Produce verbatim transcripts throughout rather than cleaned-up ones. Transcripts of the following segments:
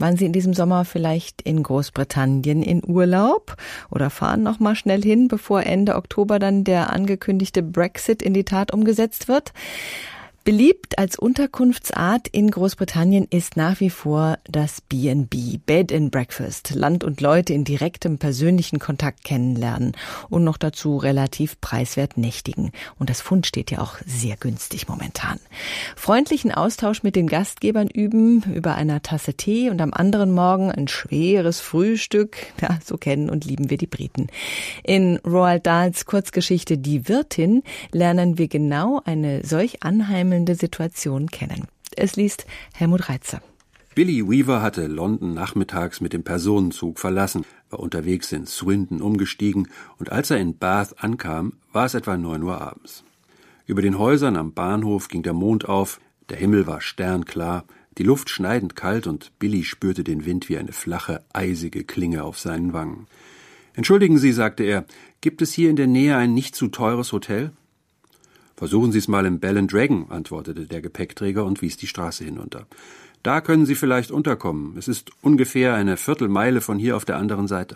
Waren Sie in diesem Sommer vielleicht in Großbritannien in Urlaub oder fahren noch mal schnell hin, bevor Ende Oktober dann der angekündigte Brexit in die Tat umgesetzt wird? Beliebt als Unterkunftsart in Großbritannien ist nach wie vor das B and B, Bed and Breakfast, Land und Leute in direktem persönlichen Kontakt kennenlernen und noch dazu relativ preiswert nächtigen. Und das Pfund steht ja auch sehr günstig momentan. Freundlichen Austausch mit den Gastgebern üben, über einer Tasse Tee und am anderen Morgen ein schweres Frühstück. Ja, so kennen und lieben wir die Briten. In Roald Dahls Kurzgeschichte Die Wirtin lernen wir genau eine solch anheimliche Situation kennen. Es liest Helmut Reitzer. Billy Weaver hatte London nachmittags mit dem Personenzug verlassen, war unterwegs in Swindon umgestiegen und als er in Bath ankam, war es etwa neun Uhr abends. Über den Häusern am Bahnhof ging der Mond auf, der Himmel war sternklar, die Luft schneidend kalt und Billy spürte den Wind wie eine flache, eisige Klinge auf seinen Wangen. »Entschuldigen Sie«, sagte er, »gibt es hier in der Nähe ein nicht zu teures Hotel?« »Versuchen Sie es mal im Bell and Dragon«, antwortete der Gepäckträger und wies die Straße hinunter. »Da können Sie vielleicht unterkommen. Es ist ungefähr eine Viertelmeile von hier auf der anderen Seite.«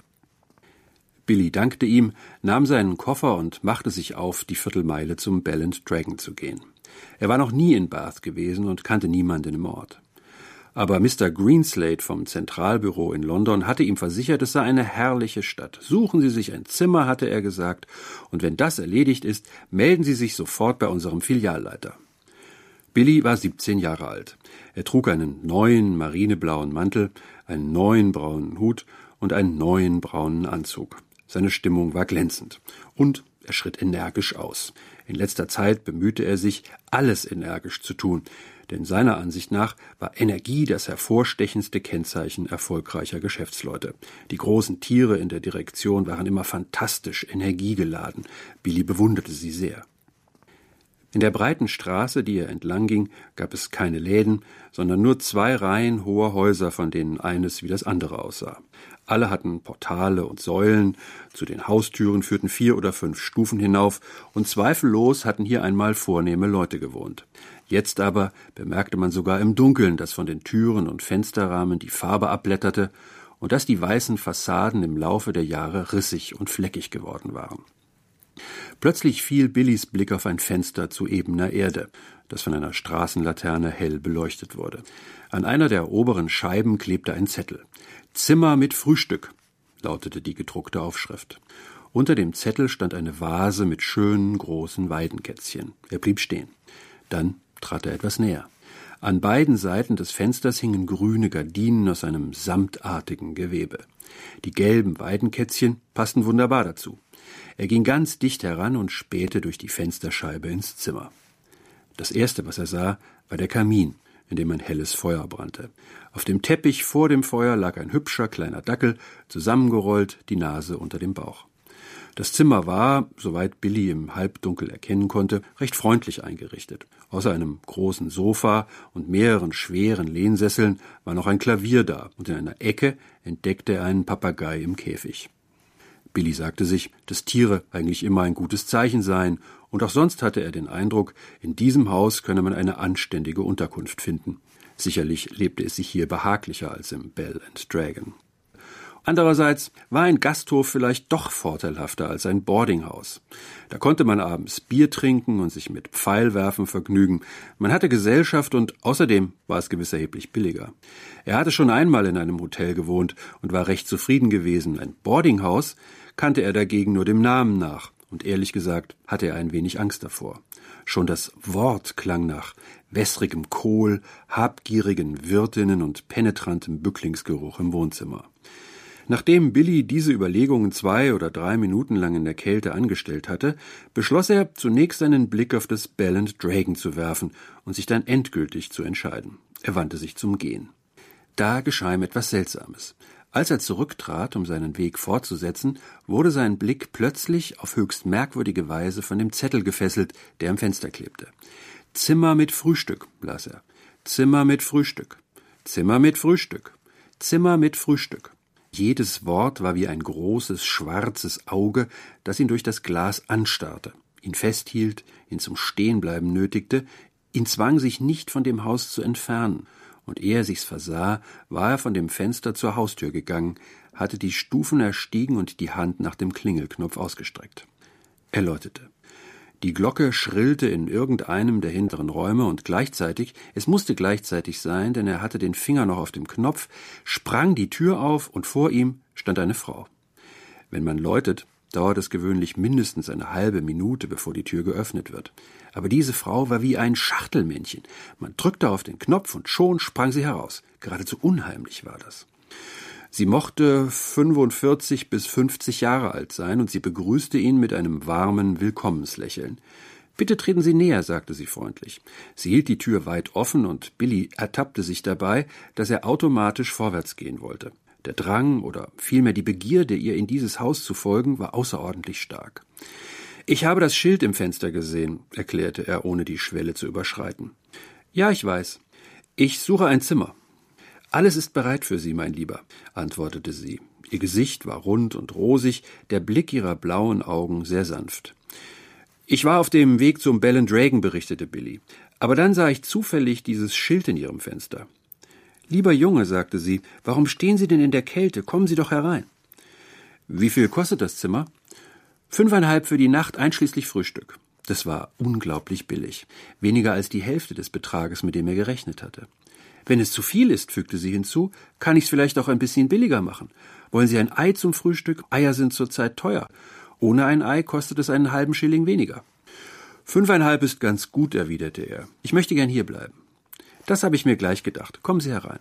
Billy dankte ihm, nahm seinen Koffer und machte sich auf, die Viertelmeile zum Bell and Dragon zu gehen. Er war noch nie in Bath gewesen und kannte niemanden im Ort. Aber Mister Greenslade vom Zentralbüro in London hatte ihm versichert, es sei eine herrliche Stadt. Suchen Sie sich ein Zimmer, hatte er gesagt, und wenn das erledigt ist, melden Sie sich sofort bei unserem Filialleiter. Billy war siebzehn Jahre alt. Er trug einen neuen marineblauen Mantel, einen neuen braunen Hut und einen neuen braunen Anzug. Seine Stimmung war glänzend. Und er schritt energisch aus. In letzter Zeit bemühte er sich, alles energisch zu tun, denn seiner Ansicht nach war Energie das hervorstechendste Kennzeichen erfolgreicher Geschäftsleute. Die großen Tiere in der Direktion waren immer fantastisch energiegeladen. Billy bewunderte sie sehr. In der breiten Straße, die er entlang ging, gab es keine Läden, sondern nur zwei Reihen hoher Häuser, von denen eines wie das andere aussah. Alle hatten Portale und Säulen, zu den Haustüren führten vier oder fünf Stufen hinauf, und zweifellos hatten hier einmal vornehme Leute gewohnt. Jetzt aber bemerkte man sogar im Dunkeln, dass von den Türen und Fensterrahmen die Farbe abblätterte und dass die weißen Fassaden im Laufe der Jahre rissig und fleckig geworden waren. Plötzlich fiel Billys Blick auf ein Fenster zu ebener Erde, das von einer Straßenlaterne hell beleuchtet wurde. An einer der oberen Scheiben klebte ein Zettel. »Zimmer mit Frühstück«, lautete die gedruckte Aufschrift. Unter dem Zettel stand eine Vase mit schönen, großen Weidenkätzchen. Er blieb stehen. Dann trat er etwas näher. An beiden Seiten des Fensters hingen grüne Gardinen aus einem samtartigen Gewebe. Die gelben Weidenkätzchen passten wunderbar dazu. Er ging ganz dicht heran und spähte durch die Fensterscheibe ins Zimmer. Das Erste, was er sah, war der Kamin, in dem ein helles Feuer brannte. Auf dem Teppich vor dem Feuer lag ein hübscher kleiner Dackel, zusammengerollt, die Nase unter dem Bauch. Das Zimmer war, soweit Billy im Halbdunkel erkennen konnte, recht freundlich eingerichtet. Außer einem großen Sofa und mehreren schweren Lehnsesseln war noch ein Klavier da, und in einer Ecke entdeckte er einen Papagei im Käfig. Billy sagte sich, dass Tiere eigentlich immer ein gutes Zeichen seien, und auch sonst hatte er den Eindruck, in diesem Haus könne man eine anständige Unterkunft finden. Sicherlich lebte es sich hier behaglicher als im Bell and Dragon. Andererseits war ein Gasthof vielleicht doch vorteilhafter als ein Boardinghaus. Da konnte man abends Bier trinken und sich mit Pfeilwerfen vergnügen. Man hatte Gesellschaft und außerdem war es gewiss erheblich billiger. Er hatte schon einmal in einem Hotel gewohnt und war recht zufrieden gewesen. Ein Boardinghaus kannte er dagegen nur dem Namen nach und ehrlich gesagt hatte er ein wenig Angst davor. Schon das Wort klang nach wässrigem Kohl, habgierigen Wirtinnen und penetrantem Bücklingsgeruch im Wohnzimmer. Nachdem Billy diese Überlegungen zwei oder drei Minuten lang in der Kälte angestellt hatte, beschloss er, zunächst einen Blick auf das Bell and Dragon zu werfen und sich dann endgültig zu entscheiden. Er wandte sich zum Gehen. Da geschah ihm etwas Seltsames. Als er zurücktrat, um seinen Weg fortzusetzen, wurde sein Blick plötzlich auf höchst merkwürdige Weise von dem Zettel gefesselt, der am Fenster klebte. »Zimmer mit Frühstück«, las er. »Zimmer mit Frühstück. Zimmer mit Frühstück. Zimmer mit Frühstück.« Jedes Wort war wie ein großes, schwarzes Auge, das ihn durch das Glas anstarrte, ihn festhielt, ihn zum Stehenbleiben nötigte, ihn zwang, sich nicht von dem Haus zu entfernen. und ehe er sich's versah, war er von dem Fenster zur Haustür gegangen, hatte die Stufen erstiegen und die Hand nach dem Klingelknopf ausgestreckt. Er läutete. Die Glocke schrillte in irgendeinem der hinteren Räume und gleichzeitig, es musste gleichzeitig sein, denn er hatte den Finger noch auf dem Knopf, sprang die Tür auf und vor ihm stand eine Frau. Wenn man läutet, dauert es gewöhnlich mindestens eine halbe Minute, bevor die Tür geöffnet wird. Aber diese Frau war wie ein Schachtelmännchen. Man drückte auf den Knopf und schon sprang sie heraus. Geradezu unheimlich war das. Sie mochte fünfundvierzig bis fünfzig Jahre alt sein und sie begrüßte ihn mit einem warmen Willkommenslächeln. »Bitte treten Sie näher«, sagte sie freundlich. Sie hielt die Tür weit offen und Billy ertappte sich dabei, dass er automatisch vorwärts gehen wollte. Der Drang oder vielmehr die Begierde, ihr in dieses Haus zu folgen, war außerordentlich stark. »Ich habe das Schild im Fenster gesehen«, erklärte er, ohne die Schwelle zu überschreiten. »Ja, ich weiß. Ich suche ein Zimmer.« »Alles ist bereit für Sie, mein Lieber«, antwortete sie. Ihr Gesicht war rund und rosig, der Blick ihrer blauen Augen sehr sanft. »Ich war auf dem Weg zum Bell and Dragon«, berichtete Billy. »Aber dann sah ich zufällig dieses Schild in Ihrem Fenster.« »Lieber Junge«, sagte sie, »warum stehen Sie denn in der Kälte? Kommen Sie doch herein.« »Wie viel kostet das Zimmer?« »Fünfeinhalb für die Nacht, einschließlich Frühstück.« Das war unglaublich billig, weniger als die Hälfte des Betrages, mit dem er gerechnet hatte. »Wenn es zu viel ist«, fügte sie hinzu, »kann ich es vielleicht auch ein bisschen billiger machen. Wollen Sie ein Ei zum Frühstück? Eier sind zurzeit teuer. Ohne ein Ei kostet es einen halben Schilling weniger.« »Fünfeinhalb ist ganz gut«, erwiderte er. »Ich möchte gern hierbleiben.« »Das habe ich mir gleich gedacht. Kommen Sie herein.«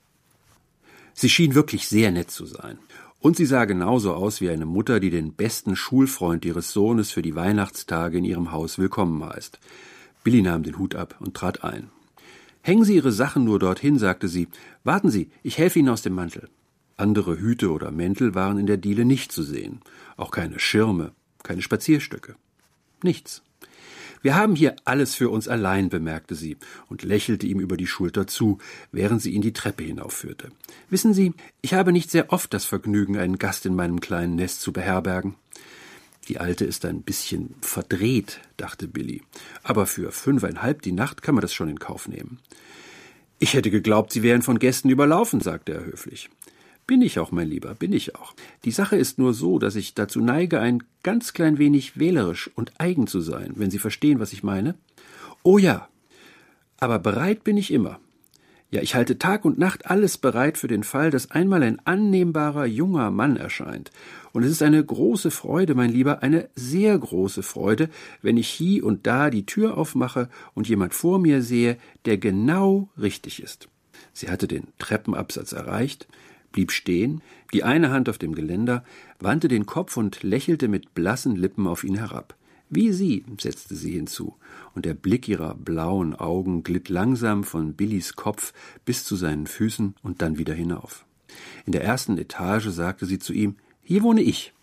Sie schien wirklich sehr nett zu sein. Und sie sah genauso aus wie eine Mutter, die den besten Schulfreund ihres Sohnes für die Weihnachtstage in ihrem Haus willkommen heißt. Billy nahm den Hut ab und trat ein. »Hängen Sie Ihre Sachen nur dorthin«, sagte sie. »Warten Sie, ich helfe Ihnen aus dem Mantel.« Andere Hüte oder Mäntel waren in der Diele nicht zu sehen. Auch keine Schirme, keine Spazierstöcke. Nichts. »Wir haben hier alles für uns allein«, bemerkte sie und lächelte ihm über die Schulter zu, während sie ihn die Treppe hinaufführte. »Wissen Sie, ich habe nicht sehr oft das Vergnügen, einen Gast in meinem kleinen Nest zu beherbergen.« »Die Alte ist ein bisschen verdreht«, dachte Billy. »Aber für fünfeinhalb die Nacht kann man das schon in Kauf nehmen.« »Ich hätte geglaubt, Sie wären von Gästen überlaufen«, sagte er höflich. »Bin ich auch, mein Lieber, bin ich auch. Die Sache ist nur so, dass ich dazu neige, ein ganz klein wenig wählerisch und eigen zu sein, wenn Sie verstehen, was ich meine.« »Oh ja, aber bereit bin ich immer. Ja, ich halte Tag und Nacht alles bereit für den Fall, dass einmal ein annehmbarer junger Mann erscheint. Und es ist eine große Freude, mein Lieber, eine sehr große Freude, wenn ich hie und da die Tür aufmache und jemand vor mir sehe, der genau richtig ist.« Sie hatte den Treppenabsatz erreicht, blieb stehen, die eine Hand auf dem Geländer, wandte den Kopf und lächelte mit blassen Lippen auf ihn herab. »Wie Sie«, setzte sie hinzu, und der Blick ihrer blauen Augen glitt langsam von Billys Kopf bis zu seinen Füßen und dann wieder hinauf. In der ersten Etage sagte sie zu ihm, »Hier wohne ich.«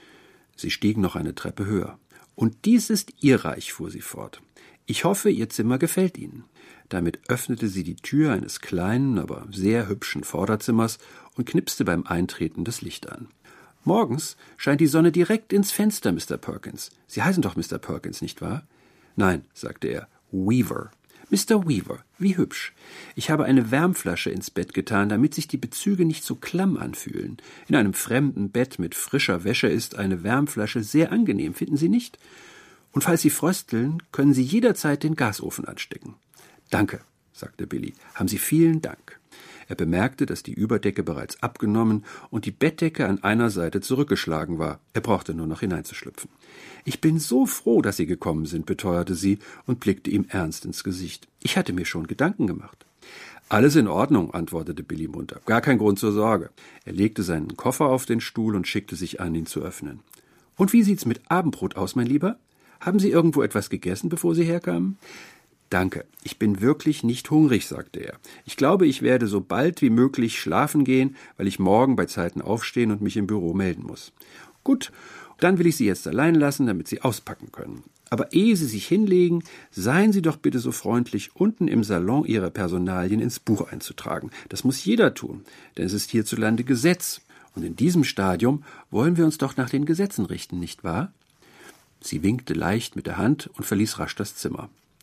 Sie stiegen noch eine Treppe höher. »Und dies ist Ihr Reich«, fuhr sie fort. »Ich hoffe, Ihr Zimmer gefällt Ihnen.« Damit öffnete sie die Tür eines kleinen, aber sehr hübschen Vorderzimmers und knipste beim Eintreten das Licht an. »Morgens scheint die Sonne direkt ins Fenster, Mister Perkins. Sie heißen doch Mister Perkins, nicht wahr?« »Nein«, sagte er, »Weaver.« »Mister Weaver, wie hübsch. Ich habe eine Wärmflasche ins Bett getan, damit sich die Bezüge nicht so klamm anfühlen. In einem fremden Bett mit frischer Wäsche ist eine Wärmflasche sehr angenehm, finden Sie nicht? Und falls Sie frösteln, können Sie jederzeit den Gasofen anstecken.« »Danke«, sagte Billy, »haben Sie vielen Dank.« Er bemerkte, dass die Überdecke bereits abgenommen und die Bettdecke an einer Seite zurückgeschlagen war. Er brauchte nur noch hineinzuschlüpfen. »Ich bin so froh, dass Sie gekommen sind«, beteuerte sie und blickte ihm ernst ins Gesicht. »Ich hatte mir schon Gedanken gemacht.« »Alles in Ordnung«, antwortete Billy munter. »Gar kein Grund zur Sorge.« Er legte seinen Koffer auf den Stuhl und schickte sich an, ihn zu öffnen. »Und wie sieht's mit Abendbrot aus, mein Lieber? Haben Sie irgendwo etwas gegessen, bevor Sie herkamen?« »Danke, ich bin wirklich nicht hungrig«, sagte er. »Ich glaube, ich werde so bald wie möglich schlafen gehen, weil ich morgen bei Zeiten aufstehen und mich im Büro melden muss.« »Gut, dann will ich Sie jetzt allein lassen, damit Sie auspacken können. Aber ehe Sie sich hinlegen, seien Sie doch bitte so freundlich, unten im Salon Ihre Personalien ins Buch einzutragen. Das muss jeder tun, denn es ist hierzulande Gesetz. Und in diesem Stadium wollen wir uns doch nach den Gesetzen richten, nicht wahr?« Sie winkte leicht mit der Hand und verließ rasch das Zimmer.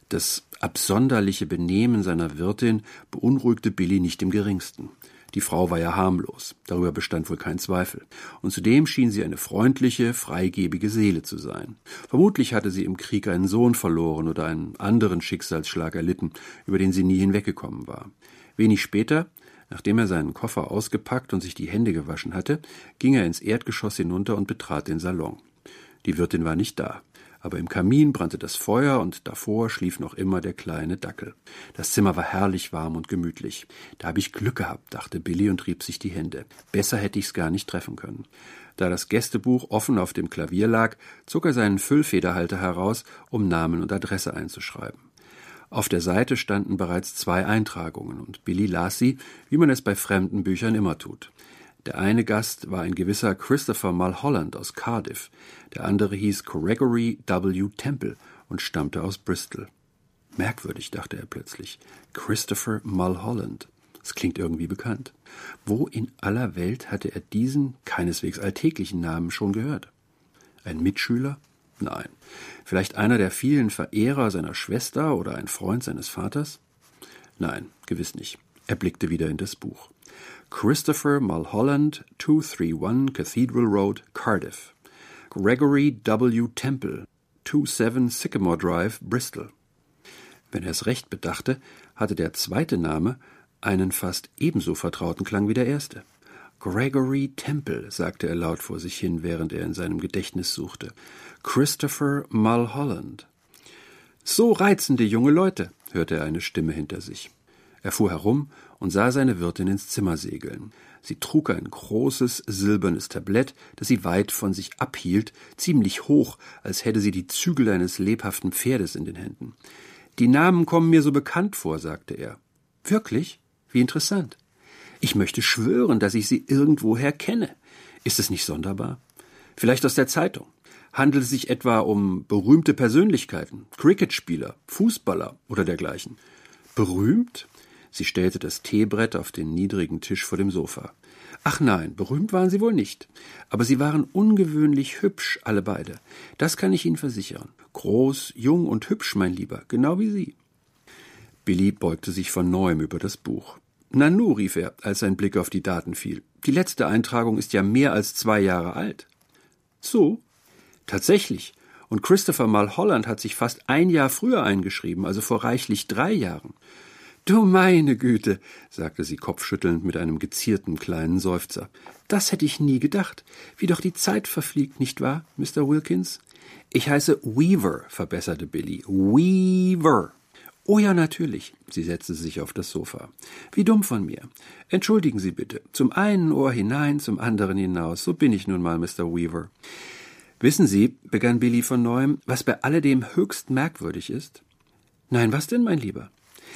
Das absonderliche Benehmen seiner Wirtin beunruhigte Billy nicht im geringsten. Die Frau war ja harmlos, darüber bestand wohl kein Zweifel. Und zudem schien sie eine freundliche, freigebige Seele zu sein. Vermutlich hatte sie im Krieg einen Sohn verloren oder einen anderen Schicksalsschlag erlitten, über den sie nie hinweggekommen war. Wenig später, nachdem er seinen Koffer ausgepackt und sich die Hände gewaschen hatte, ging er ins Erdgeschoss hinunter und betrat den Salon. Die Wirtin war nicht da. Aber im Kamin brannte das Feuer und davor schlief noch immer der kleine Dackel. Das Zimmer war herrlich warm und gemütlich. Da habe ich Glück gehabt, dachte Billy und rieb sich die Hände. Besser hätte ich's gar nicht treffen können. Da das Gästebuch offen auf dem Klavier lag, zog er seinen Füllfederhalter heraus, um Namen und Adresse einzuschreiben. Auf der Seite standen bereits zwei Eintragungen und Billy las sie, wie man es bei fremden Büchern immer tut. Der eine Gast war ein gewisser Christopher Mulholland aus Cardiff, der andere hieß Gregory W. Temple und stammte aus Bristol. Merkwürdig, dachte er plötzlich. Christopher Mulholland. Das klingt irgendwie bekannt. Wo in aller Welt hatte er diesen keineswegs alltäglichen Namen schon gehört? Ein Mitschüler? Nein. Vielleicht einer der vielen Verehrer seiner Schwester oder ein Freund seines Vaters? Nein, gewiss nicht. Er blickte wieder in das Buch. Christopher Mulholland, two thirty-one Cathedral Road, Cardiff. Gregory W. Temple, twenty-seven Sycamore Drive, Bristol. Wenn er es recht bedachte, hatte der zweite Name einen fast ebenso vertrauten Klang wie der erste. Gregory Temple, sagte er laut vor sich hin, während er in seinem Gedächtnis suchte. Christopher Mulholland. So reizende junge Leute, hörte er eine Stimme hinter sich. Er fuhr herum und sah seine Wirtin ins Zimmer segeln. Sie trug ein großes, silbernes Tablett, das sie weit von sich abhielt, ziemlich hoch, als hätte sie die Zügel eines lebhaften Pferdes in den Händen. »Die Namen kommen mir so bekannt vor«, sagte er. »Wirklich? Wie interessant. Ich möchte schwören, dass ich sie irgendwoher kenne. Ist es nicht sonderbar? Vielleicht aus der Zeitung. Handelt es sich etwa um berühmte Persönlichkeiten, Cricketspieler, Fußballer oder dergleichen? Berühmt?« Sie stellte das Teebrett auf den niedrigen Tisch vor dem Sofa. »Ach nein, berühmt waren sie wohl nicht. Aber sie waren ungewöhnlich hübsch, alle beide. Das kann ich Ihnen versichern. Groß, jung und hübsch, mein Lieber, genau wie Sie.« Billy beugte sich von neuem über das Buch. »Nanu«, rief er, als sein Blick auf die Daten fiel. »Die letzte Eintragung ist ja mehr als zwei Jahre alt.« »So?« »Tatsächlich. Und Christopher Mulholland hat sich fast ein Jahr früher eingeschrieben, also vor reichlich drei Jahren.« »Du meine Güte«, sagte sie kopfschüttelnd mit einem gezierten kleinen Seufzer. »Das hätte ich nie gedacht. Wie doch die Zeit verfliegt, nicht wahr, Mister Wilkins?« »Ich heiße Weaver«, verbesserte Billy. »Weaver.« »Oh ja, natürlich«, sie setzte sich auf das Sofa. »Wie dumm von mir. Entschuldigen Sie bitte. Zum einen Ohr hinein, zum anderen hinaus. So bin ich nun mal, Mister Weaver.« »Wissen Sie«, begann Billy von neuem, »was bei alledem höchst merkwürdig ist?« »Nein, was denn, mein Lieber?«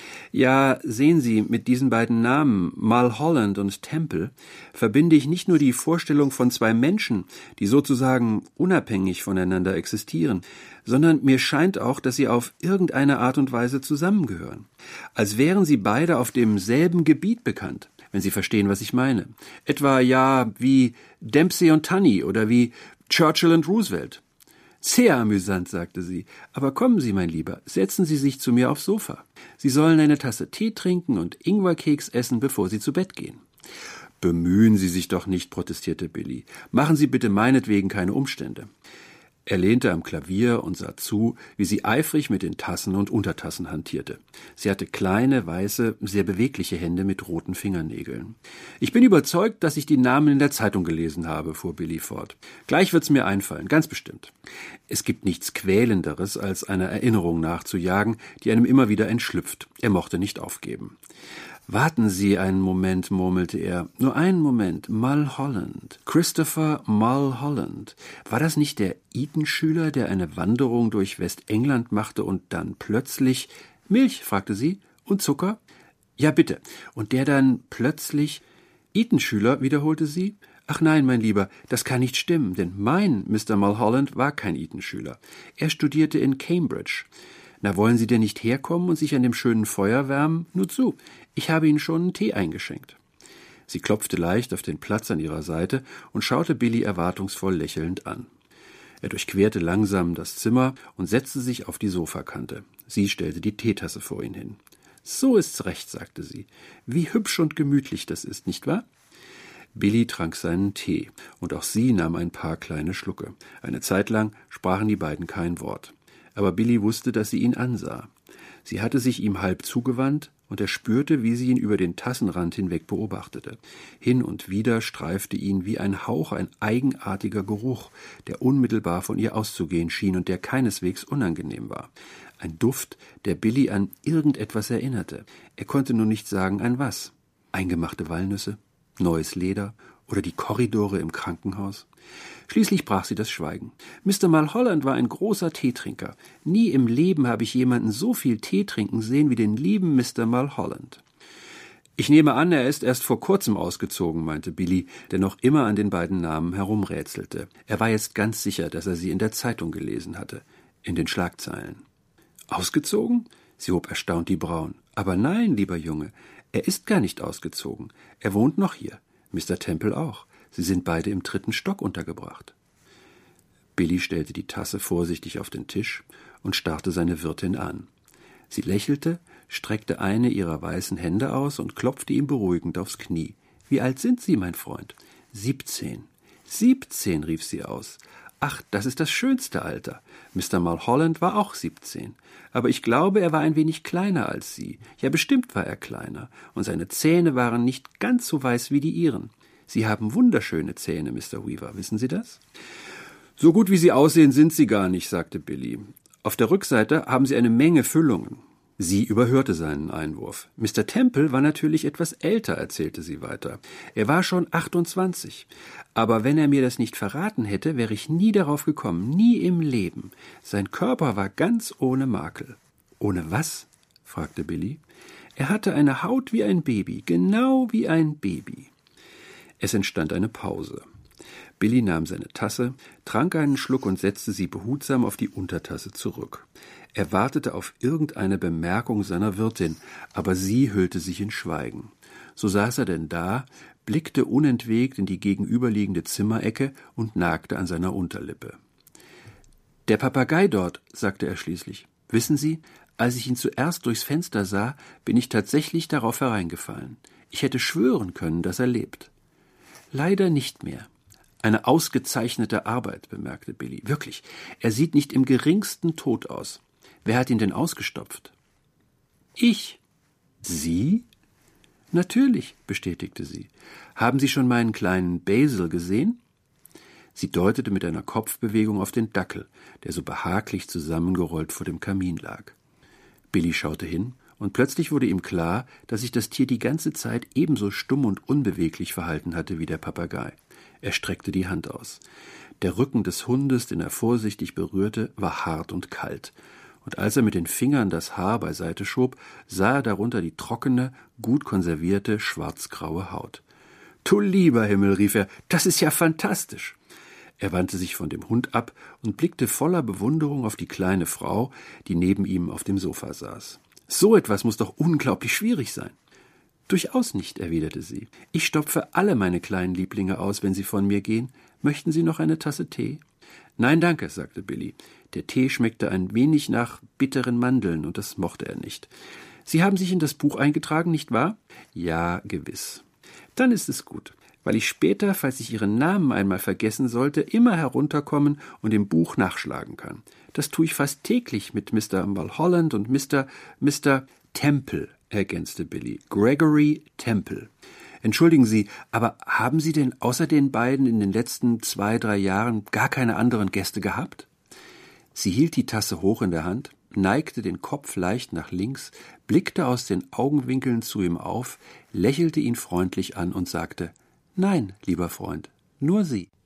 »Ja, sehen Sie, mit diesen beiden Namen, Mulholland und Temple, verbinde ich nicht nur die Vorstellung von zwei Menschen, die sozusagen unabhängig voneinander existieren, sondern mir scheint auch, dass sie auf irgendeine Art und Weise zusammengehören. Als wären sie beide auf demselben Gebiet bekannt, wenn Sie verstehen, was ich meine. Etwa, ja, wie Dempsey und Tunney oder wie Churchill und Roosevelt.« »Sehr amüsant«, sagte sie. »Aber kommen Sie, mein Lieber, setzen Sie sich zu mir aufs Sofa. Sie sollen eine Tasse Tee trinken und Ingwerkeks essen, bevor Sie zu Bett gehen.« »Bemühen Sie sich doch nicht«, protestierte Billy. »Machen Sie bitte meinetwegen keine Umstände.« Er lehnte am Klavier und sah zu, wie sie eifrig mit den Tassen und Untertassen hantierte. Sie hatte kleine, weiße, sehr bewegliche Hände mit roten Fingernägeln. »Ich bin überzeugt, dass ich die Namen in der Zeitung gelesen habe«, fuhr Billy fort. »Gleich wird's mir einfallen, ganz bestimmt. Es gibt nichts Quälenderes, als einer Erinnerung nachzujagen, die einem immer wieder entschlüpft. Er mochte nicht aufgeben.« »Warten Sie einen Moment«, murmelte er. »Nur einen Moment. Mulholland. Christopher Mulholland. War das nicht der Eton-Schüler, der eine Wanderung durch Westengland machte und dann plötzlich...« »Milch?«, fragte sie. »Und Zucker?« »Ja, bitte. Und der dann plötzlich...« »Eton-Schüler?«, wiederholte sie. »Ach nein, mein Lieber, das kann nicht stimmen, denn mein Mister Mulholland war kein Eton-Schüler. Er studierte in Cambridge. Na, wollen Sie denn nicht herkommen und sich an dem schönen Feuer wärmen? Nur zu, ich habe Ihnen schon einen Tee eingeschenkt.« Sie klopfte leicht auf den Platz an ihrer Seite und schaute Billy erwartungsvoll lächelnd an. Er durchquerte langsam das Zimmer und setzte sich auf die Sofakante. Sie stellte die Teetasse vor ihn hin. »So ist's recht«, sagte sie. »Wie hübsch und gemütlich das ist, nicht wahr?« Billy trank seinen Tee, und auch sie nahm ein paar kleine Schlucke. Eine Zeit lang sprachen die beiden kein Wort. Aber Billy wusste, dass sie ihn ansah. Sie hatte sich ihm halb zugewandt, und er spürte, wie sie ihn über den Tassenrand hinweg beobachtete. Hin und wieder streifte ihn wie ein Hauch ein eigenartiger Geruch, der unmittelbar von ihr auszugehen schien und der keineswegs unangenehm war. Ein Duft, der Billy an irgendetwas erinnerte. Er konnte nur nicht sagen, an was. Eingemachte Walnüsse, neues Leder oder die Korridore im Krankenhaus. Schließlich brach sie das Schweigen. Mister Mulholland war ein großer Teetrinker. Nie im Leben habe ich jemanden so viel Tee trinken sehen wie den lieben Mister Mulholland. »Ich nehme an, er ist erst vor kurzem ausgezogen«, meinte Billy, der noch immer an den beiden Namen herumrätselte. Er war jetzt ganz sicher, dass er sie in der Zeitung gelesen hatte, in den Schlagzeilen. »Ausgezogen?« Sie hob erstaunt die Brauen. »Aber nein, lieber Junge, er ist gar nicht ausgezogen. Er wohnt noch hier. Mister Temple auch. Sie sind beide im dritten Stock untergebracht.« Billy stellte die Tasse vorsichtig auf den Tisch und starrte seine Wirtin an. Sie lächelte, streckte eine ihrer weißen Hände aus und klopfte ihm beruhigend aufs Knie. »Wie alt sind Sie, mein Freund?« »Siebzehn.« »Siebzehn«, rief sie aus. »Ach, das ist das schönste Alter. Mister Mulholland war auch siebzehn. Aber ich glaube, er war ein wenig kleiner als Sie. Ja, bestimmt war er kleiner. Und seine Zähne waren nicht ganz so weiß wie die Ihren. Sie haben wunderschöne Zähne, Mister Weaver, wissen Sie das?« »So gut wie sie aussehen, sind sie gar nicht«, sagte Billy. »Auf der Rückseite haben sie eine Menge Füllungen.« Sie überhörte seinen Einwurf. »Mister Temple war natürlich etwas älter«, erzählte sie weiter. »Er war schon achtundzwanzig. Aber wenn er mir das nicht verraten hätte, wäre ich nie darauf gekommen, nie im Leben. Sein Körper war ganz ohne Makel.« »Ohne was?« fragte Billy. »Er hatte eine Haut wie ein Baby, genau wie ein Baby.« Es entstand eine Pause. Billy nahm seine Tasse, trank einen Schluck und setzte sie behutsam auf die Untertasse zurück. Er wartete auf irgendeine Bemerkung seiner Wirtin, aber sie hüllte sich in Schweigen. So saß er denn da, blickte unentwegt in die gegenüberliegende Zimmerecke und nagte an seiner Unterlippe. »Der Papagei dort«, sagte er schließlich. »Wissen Sie, als ich ihn zuerst durchs Fenster sah, bin ich tatsächlich darauf hereingefallen. Ich hätte schwören können, dass er lebt.« »Leider nicht mehr. Eine ausgezeichnete Arbeit«, bemerkte Billy. »Wirklich, er sieht nicht im geringsten tot aus. Wer hat ihn denn ausgestopft?« »Ich.« »Sie?« »Natürlich«, bestätigte sie. »Haben Sie schon meinen kleinen Basil gesehen?« Sie deutete mit einer Kopfbewegung auf den Dackel, der so behaglich zusammengerollt vor dem Kamin lag. Billy schaute hin, und plötzlich wurde ihm klar, dass sich das Tier die ganze Zeit ebenso stumm und unbeweglich verhalten hatte wie der Papagei. Er streckte die Hand aus. Der Rücken des Hundes, den er vorsichtig berührte, war hart und kalt. Und als er mit den Fingern das Haar beiseite schob, sah er darunter die trockene, gut konservierte, schwarzgraue Haut. »Du lieber Himmel«, rief er, »das ist ja fantastisch!« Er wandte sich von dem Hund ab und blickte voller Bewunderung auf die kleine Frau, die neben ihm auf dem Sofa saß. »So etwas muss doch unglaublich schwierig sein.« »Durchaus nicht«, erwiderte sie. »Ich stopfe alle meine kleinen Lieblinge aus, wenn sie von mir gehen. Möchten Sie noch eine Tasse Tee?« »Nein, danke«, sagte Billy. Der Tee schmeckte ein wenig nach bitteren Mandeln, und das mochte er nicht. »Sie haben sich in das Buch eingetragen, nicht wahr?« »Ja, gewiss.« »Dann ist es gut, weil ich später, falls ich Ihren Namen einmal vergessen sollte, immer herunterkommen und im Buch nachschlagen kann. Das tue ich fast täglich mit Mister Mulholland und Mister Mister Temple«, ergänzte Billy. »Gregory Temple. Entschuldigen Sie, aber haben Sie denn außer den beiden in den letzten zwei, drei Jahren gar keine anderen Gäste gehabt?« Sie hielt die Tasse hoch in der Hand, neigte den Kopf leicht nach links, blickte aus den Augenwinkeln zu ihm auf, lächelte ihn freundlich an und sagte, »Nein, lieber Freund, nur Sie.«